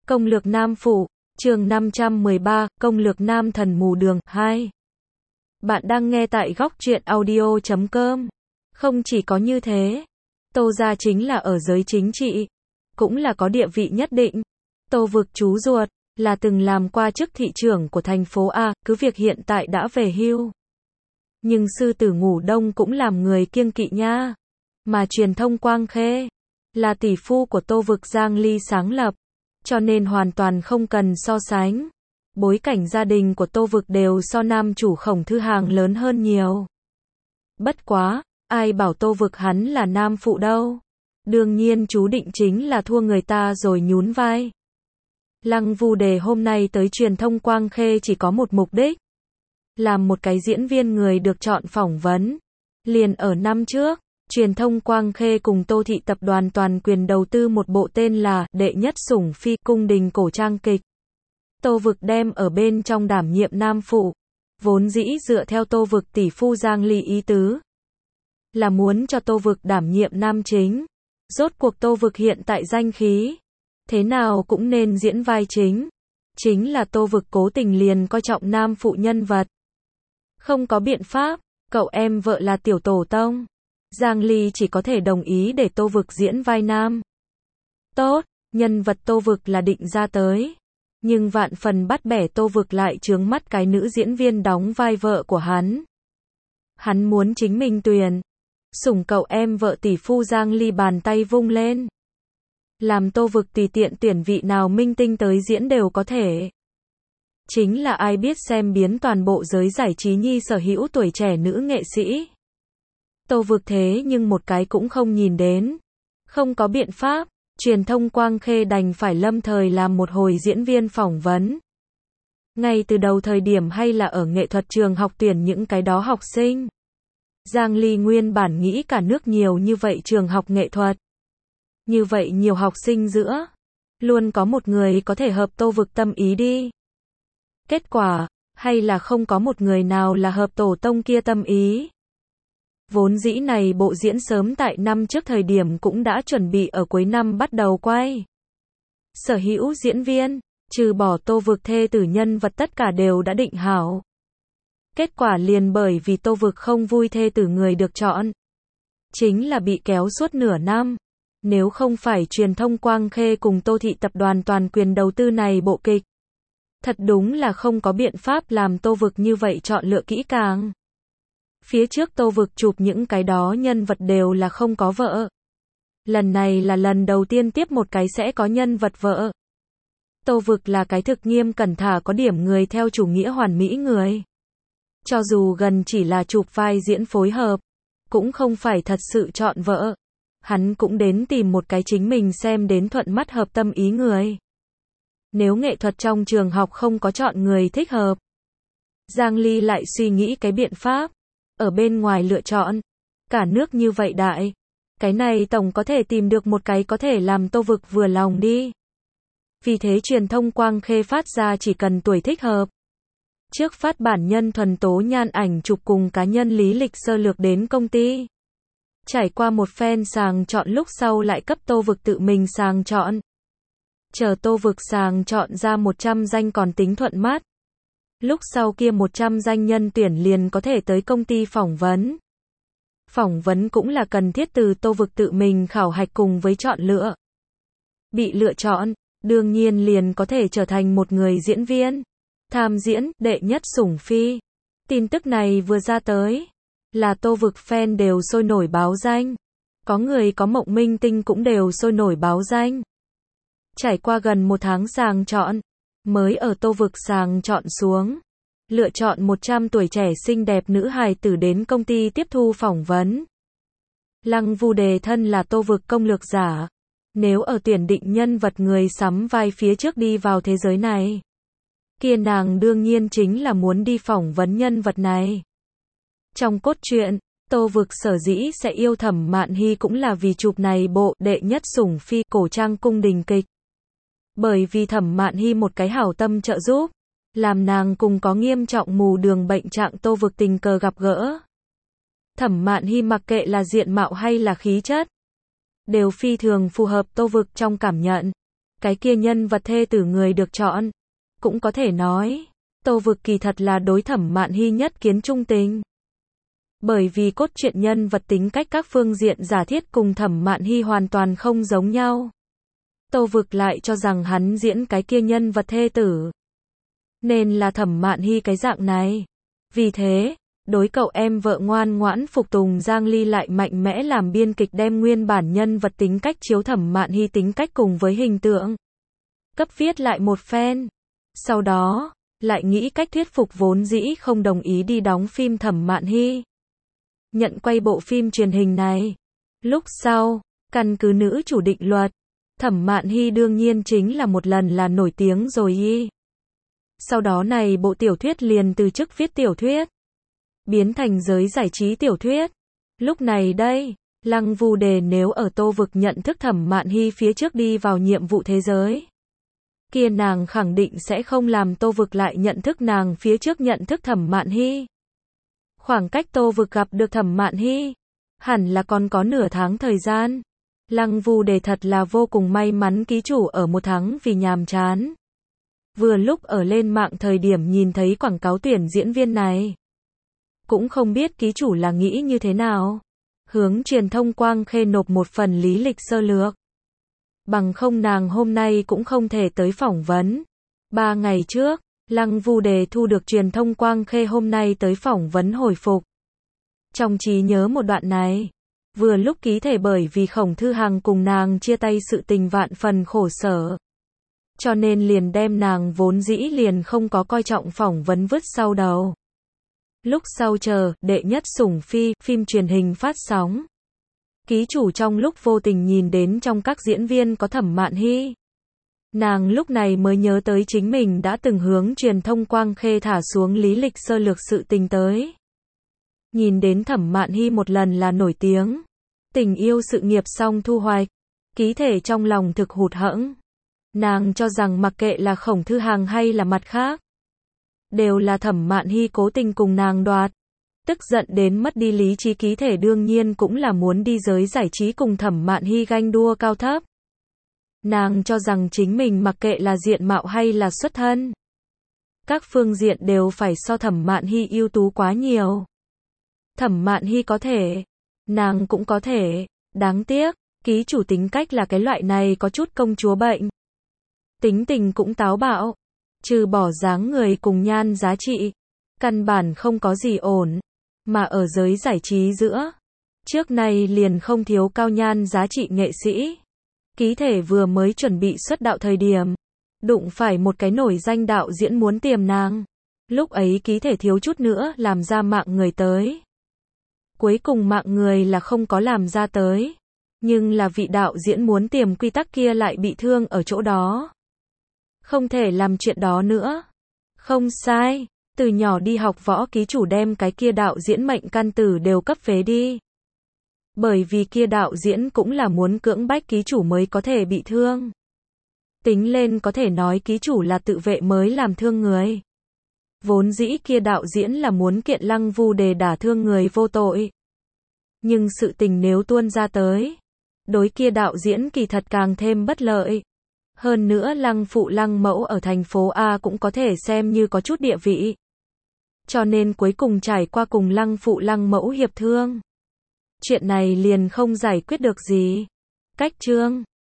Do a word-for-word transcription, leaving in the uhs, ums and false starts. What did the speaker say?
Công lược nam phụ, chương năm trăm mười ba, công lược nam thần mù đường, hai. Bạn đang nghe tại góc truyện audio chấm com. Không chỉ có như thế, Tô gia chính là ở giới chính trị, cũng là có địa vị nhất định. Tô Vực chú ruột, là từng làm qua chức thị trưởng của thành phố A, cứ việc hiện tại đã về hưu. Nhưng sư tử ngủ đông cũng làm người kiêng kỵ nha. Mà truyền thông Quang Khê, là tỷ phu của Tô Vực Giang Ly sáng lập, cho nên hoàn toàn không cần so sánh. Bối cảnh gia đình của Tô Vực đều so nam chủ Khổng Thư Hàng lớn hơn nhiều. Bất quá, ai bảo Tô Vực hắn là nam phụ đâu. Đương nhiên chú định chính là thua người ta rồi nhún vai. Lăng Vu Đề hôm nay tới truyền thông Quang Khê chỉ có một mục đích. Làm một cái diễn viên người được chọn phỏng vấn. Liền ở năm trước, truyền thông Quang Khê cùng Tô Thị tập đoàn toàn quyền đầu tư một bộ tên là Đệ Nhất Sủng Phi cung đình cổ trang kịch. Tô Vực đem ở bên trong đảm nhiệm nam phụ. Vốn dĩ dựa theo Tô Vực tỷ phu Giang Ly ý tứ, là muốn cho Tô Vực đảm nhiệm nam chính. Rốt cuộc Tô Vực hiện tại danh khí, thế nào cũng nên diễn vai chính. Chính là Tô Vực cố tình liền coi trọng nam phụ nhân vật. Không có biện pháp, cậu em vợ là tiểu tổ tông. Giang Ly chỉ có thể đồng ý để Tô Vực diễn vai nam. Tốt, nhân vật Tô Vực là định ra tới. Nhưng vạn phần bắt bẻ Tô Vực lại chướng mắt cái nữ diễn viên đóng vai vợ của hắn. Hắn muốn chính mình tuyển. Sủng cậu em vợ tỷ phu Giang Ly bàn tay vung lên. Làm Tô Vực tùy tiện tuyển vị nào minh tinh tới diễn đều có thể. Chính là ai biết xem biến toàn bộ giới giải trí nhi sở hữu tuổi trẻ nữ nghệ sĩ. Tô Vực thế nhưng một cái cũng không nhìn đến. Không có biện pháp, truyền thông Quang Khê đành phải lâm thời làm một hồi diễn viên phỏng vấn. Ngay từ đầu thời điểm hay là ở nghệ thuật trường học tuyển những cái đó học sinh. Giang Ly nguyên bản nghĩ cả nước nhiều như vậy trường học nghệ thuật. Như vậy nhiều học sinh giữa, luôn có một người có thể hợp Tô Vực tâm ý đi. Kết quả, hay là không có một người nào là hợp tổ tông kia tâm ý. Vốn dĩ này bộ diễn sớm tại năm trước thời điểm cũng đã chuẩn bị ở cuối năm bắt đầu quay. Sở hữu diễn viên, trừ bỏ Tô Vực thê tử nhân vật tất cả đều đã định hảo. Kết quả liền bởi vì Tô Vực không vui thê tử người được chọn. Chính là bị kéo suốt nửa năm. Nếu không phải truyền thông Quang Khê cùng Tô Thị tập đoàn toàn quyền đầu tư này bộ kịch. Thật đúng là không có biện pháp làm Tô Vực như vậy chọn lựa kỹ càng. Phía trước Tô Vực chụp những cái đó nhân vật đều là không có vợ. Lần này là lần đầu tiên tiếp một cái sẽ có nhân vật vợ. Tô Vực là cái thực nghiêm cẩn thả có điểm người theo chủ nghĩa hoàn mỹ người. Cho dù gần chỉ là chụp vai diễn phối hợp, cũng không phải thật sự chọn vợ. Hắn cũng đến tìm một cái chính mình xem đến thuận mắt hợp tâm ý người. Nếu nghệ thuật trong trường học không có chọn người thích hợp, Giang Ly lại suy nghĩ cái biện pháp. Ở bên ngoài lựa chọn. Cả nước như vậy đại. Cái này tổng có thể tìm được một cái có thể làm Tô Vực vừa lòng đi. Vì thế truyền thông Quang Khê phát ra chỉ cần tuổi thích hợp. Trước phát bản nhân thuần tố nhan ảnh chụp cùng cá nhân lý lịch sơ lược đến công ty. Trải qua một phen sàng chọn lúc sau lại cấp Tô Vực tự mình sàng chọn. Chờ Tô Vực sàng chọn ra một trăm danh còn tính thuận mắt. Lúc sau kia một trăm danh nhân tuyển liền có thể tới công ty phỏng vấn. Phỏng vấn cũng là cần thiết từ Tô Vực tự mình khảo hạch cùng với chọn lựa. Bị lựa chọn, đương nhiên liền có thể trở thành một người diễn viên. Tham diễn, Đệ Nhất Sủng Phi. Tin tức này vừa ra tới, là Tô Vực fan đều sôi nổi báo danh. Có người có mộng minh tinh cũng đều sôi nổi báo danh. Trải qua gần một tháng sàng chọn, mới ở Tô Vực sàng chọn xuống. Lựa chọn một trăm tuổi trẻ xinh đẹp nữ hài tử đến công ty tiếp thu phỏng vấn. Lăng Vu Đề thân là Tô Vực công lược giả. Nếu ở tuyển định nhân vật người sắm vai phía trước đi vào thế giới này, kia nàng đương nhiên chính là muốn đi phỏng vấn nhân vật này. Trong cốt truyện, Tô Vực sở dĩ sẽ yêu Thẩm Mạn Hy cũng là vì chụp này bộ Đệ Nhất Sủng Phi cổ trang cung đình kịch. Bởi vì Thẩm Mạn Hy một cái hảo tâm trợ giúp, làm nàng cùng có nghiêm trọng mù đường bệnh trạng Tô Vực tình cờ gặp gỡ. Thẩm Mạn Hy mặc kệ là diện mạo hay là khí chất, đều phi thường phù hợp Tô Vực trong cảm nhận. cái kia nhân vật thê tử người được chọn. Cũng có thể nói, Tô Vực kỳ thật là đối Thẩm Mạn Hy nhất kiến trung tình. Bởi vì cốt truyện nhân vật tính cách các phương diện giả thiết cùng Thẩm Mạn Hy hoàn toàn không giống nhau. Tô Vực lại cho rằng hắn diễn cái kia nhân vật thê tử, nên là Thẩm Mạn Hy cái dạng này. Vì thế, đối cậu em vợ ngoan ngoãn phục tùng Giang Ly lại mạnh mẽ làm biên kịch đem nguyên bản nhân vật tính cách chiếu Thẩm Mạn Hy tính cách cùng với hình tượng cấp viết lại một phen. Sau đó, lại nghĩ cách thuyết phục vốn dĩ không đồng ý đi đóng phim Thẩm Mạn Hy nhận quay bộ phim truyền hình này. Lúc sau, căn cứ nữ chủ định luật, Thẩm Mạn Hy đương nhiên chính là một lần là nổi tiếng rồi y. Sau đó này bộ tiểu thuyết liền từ chức viết tiểu thuyết, biến thành giới giải trí tiểu thuyết. Lúc này đây, Lăng Vu Đề nếu ở Tô Vực nhận thức Thẩm Mạn Hy phía trước đi vào nhiệm vụ thế giới, kia nàng khẳng định sẽ không làm Tô Vực lại nhận thức nàng phía trước nhận thức Thẩm Mạn Hy. Khoảng cách Tô Vực gặp được Thẩm Mạn Hy, hẳn là còn có nửa tháng thời gian. Lăng Vu Đề thật là vô cùng may mắn ký chủ ở một tháng vì nhàm chán. Vừa lúc ở lên mạng thời điểm nhìn thấy quảng cáo tuyển diễn viên này. Cũng không biết ký chủ là nghĩ như thế nào. Hướng truyền thông Quang Khê nộp một phần lý lịch sơ lược. Bằng không nàng hôm nay cũng không thể tới phỏng vấn. Ba ngày trước, Lăng Vu Đề thu được truyền thông Quang Khê hôm nay tới phỏng vấn hồi phục. Trong trí nhớ một đoạn này, vừa lúc ký thể bởi vì Khổng Thư Hằng cùng nàng chia tay sự tình vạn phần khổ sở. Cho nên liền đem nàng vốn dĩ liền không có coi trọng phỏng vấn vứt sau đầu. Lúc sau chờ, đệ nhất sủng phi, phim truyền hình phát sóng. Ký chủ trong lúc vô tình nhìn đến trong các diễn viên có Thẩm Mạn Hy. Nàng lúc này mới nhớ tới chính mình đã từng hướng truyền thông Quang Khê thả xuống lý lịch sơ lược sự tình tới. Nhìn đến Thẩm Mạn Hy một lần là nổi tiếng. Tình yêu sự nghiệp song thu hoạch. Ký thể trong lòng thực hụt hẫng. Nàng cho rằng mặc kệ là Khổng Thư Hằng hay là mặt khác, đều là Thẩm Mạn Hy cố tình cùng nàng đoạt. Tức giận đến mất đi lý trí ký thể đương nhiên cũng là muốn đi giới giải trí cùng Thẩm Mạn Hy ganh đua cao thấp. Nàng cho rằng chính mình mặc kệ là diện mạo hay là xuất thân, các phương diện đều phải so Thẩm Mạn Hy ưu tú quá nhiều. Thẩm Mạn Hy có thể, nàng cũng có thể, đáng tiếc, ký chủ tính cách là cái loại này có chút công chúa bệnh. Tính tình cũng táo bạo, trừ bỏ dáng người cùng nhan giá trị, căn bản không có gì ổn, mà ở giới giải trí giữa, trước nay liền không thiếu cao nhan giá trị nghệ sĩ. Ký thể vừa mới chuẩn bị xuất đạo thời điểm, đụng phải một cái nổi danh đạo diễn muốn tìm nàng. Lúc ấy ký thể thiếu chút nữa làm ra mạng người tới. Cuối cùng mạng người là không có làm ra tới, nhưng là vị đạo diễn muốn tìm quy tắc kia lại bị thương ở chỗ đó. Không thể làm chuyện đó nữa. Không sai, từ nhỏ đi học võ ký chủ đem cái kia đạo diễn mệnh căn tử đều cấp phế đi. Bởi vì kia đạo diễn cũng là muốn cưỡng bách ký chủ mới có thể bị thương. Tính lên có thể nói ký chủ là tự vệ mới làm thương người. Vốn dĩ kia đạo diễn là muốn kiện Lăng Vu Đề đả thương người vô tội. Nhưng sự tình nếu tuôn ra tới, đối kia đạo diễn kỳ thật càng thêm bất lợi. Hơn nữa Lăng phụ Lăng mẫu ở thành phố A cũng có thể xem như có chút địa vị. Cho nên cuối cùng trải qua cùng Lăng phụ Lăng mẫu hiệp thương. Chuyện này liền không giải quyết được gì. Cách chương